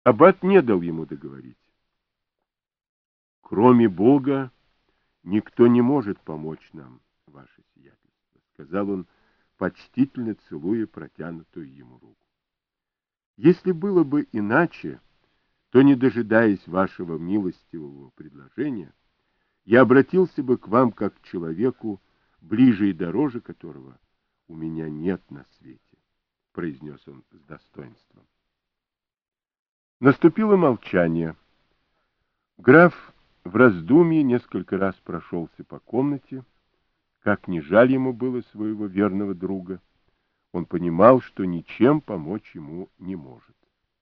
Аббат не дал ему договорить. «Кроме Бога никто не может помочь нам, ваше сиятельство», — сказал он, почтительно целуя протянутую ему руку. «Если было бы иначе, то, не дожидаясь вашего милостивого предложения, я обратился бы к вам как к человеку, ближе и дороже которого у меня нет на свете», — произнес он с достоинством. Наступило молчание. Граф в раздумье несколько раз прошелся по комнате. Как ни жаль ему было своего верного друга, он понимал, что ничем помочь ему не может.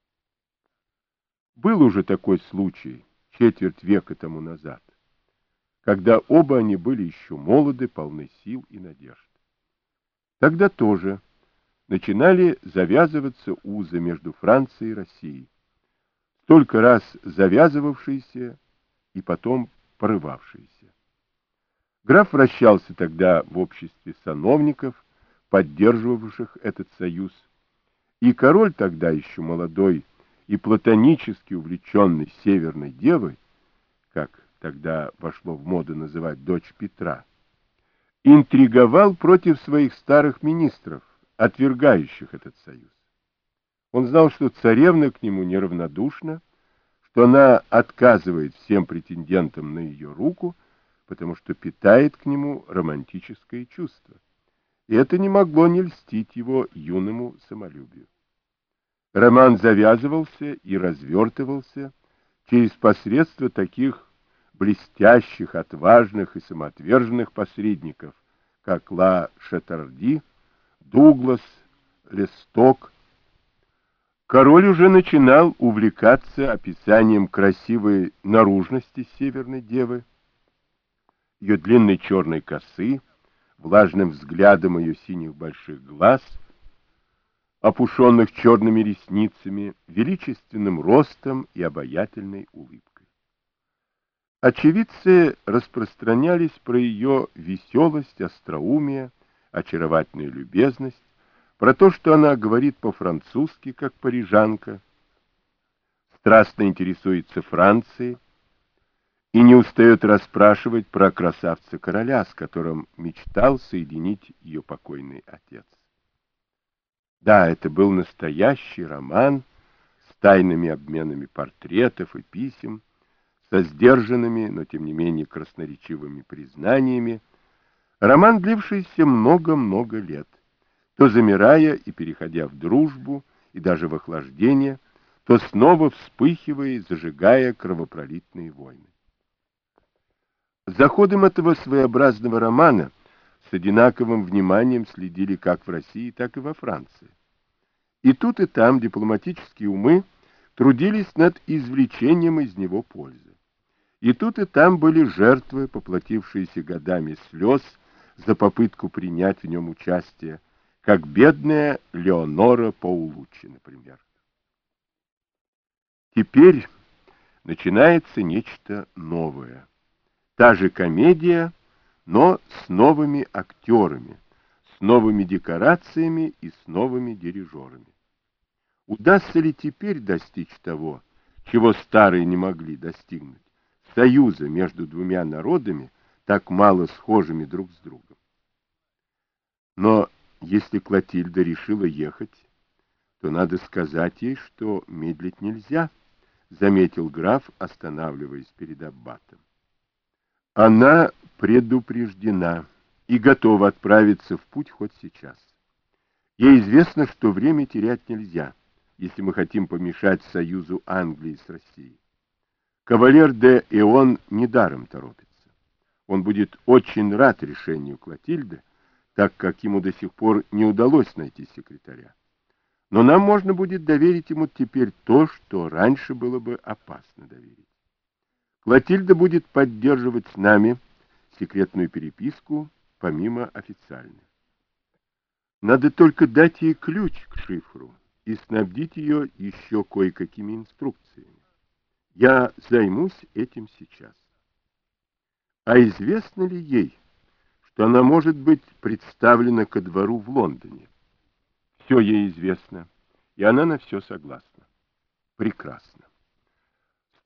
Был уже такой случай, четверть века тому назад, когда оба они были еще молоды, полны сил и надежд. Тогда тоже начинали завязываться узы между Францией и Россией, столько раз завязывавшиеся и потом порывавшиеся. Граф вращался тогда в обществе сановников, поддерживавших этот союз, и король, тогда еще молодой и платонически увлеченный Северной Девой, как тогда вошло в моду называть дочь Петра, интриговал против своих старых министров, отвергающих этот союз. Он знал, что царевна к нему неравнодушна, что она отказывает всем претендентам на ее руку, потому что питает к нему романтическое чувство. И это не могло не льстить его юному самолюбию. Роман завязывался и развертывался через посредство таких блестящих, отважных и самоотверженных посредников, как Ла Шатарди, Дуглас, Лесток. Король уже начинал увлекаться описанием красивой наружности Северной Девы, ее длинной черной косы, влажным взглядом ее синих больших глаз, опушенных черными ресницами, величественным ростом и обаятельной улыбкой. Очевидцы распространялись про ее веселость, остроумие, очаровательную любезность, про то, что она говорит по-французски, как парижанка, страстно интересуется Францией и не устает расспрашивать про красавца-короля, с которым мечтал соединить ее покойный отец. Да, это был настоящий роман с тайными обменами портретов и писем, со сдержанными, но тем не менее красноречивыми признаниями, роман, длившийся много-много лет, то замирая и переходя в дружбу и даже в охлаждение, то снова вспыхивая и зажигая кровопролитные войны. За ходом этого своеобразного романа с одинаковым вниманием следили как в России, так и во Франции. И тут и там дипломатические умы трудились над извлечением из него пользы. И тут и там были жертвы, поплатившиеся годами слез за попытку принять в нем участие, как бедная Леонора Паулуччи, например. Теперь начинается нечто новое. Та же комедия, но с новыми актерами, с новыми декорациями и с новыми дирижерами. Удастся ли теперь достичь того, чего старые не могли достигнуть, союза между двумя народами, так мало схожими друг с другом? Но если Клотильда решила ехать, то надо сказать ей, что медлить нельзя, заметил граф, останавливаясь перед аббатом. Она предупреждена и готова отправиться в путь хоть сейчас. Ей известно, что время терять нельзя, если мы хотим помешать союзу Англии с Россией. Кавалер де Эон недаром торопится. Он будет очень рад решению Клотильды, так как ему до сих пор не удалось найти секретаря. Но нам можно будет доверить ему теперь то, что раньше было бы опасно доверить. Клотильда будет поддерживать с нами секретную переписку, помимо официальной. Надо только дать ей ключ к шифру и снабдить ее еще кое-какими инструкциями. Я займусь этим сейчас. А известно ли ей, что она может быть представлена ко двору в Лондоне? Все ей известно, и она на все согласна. прекрасно.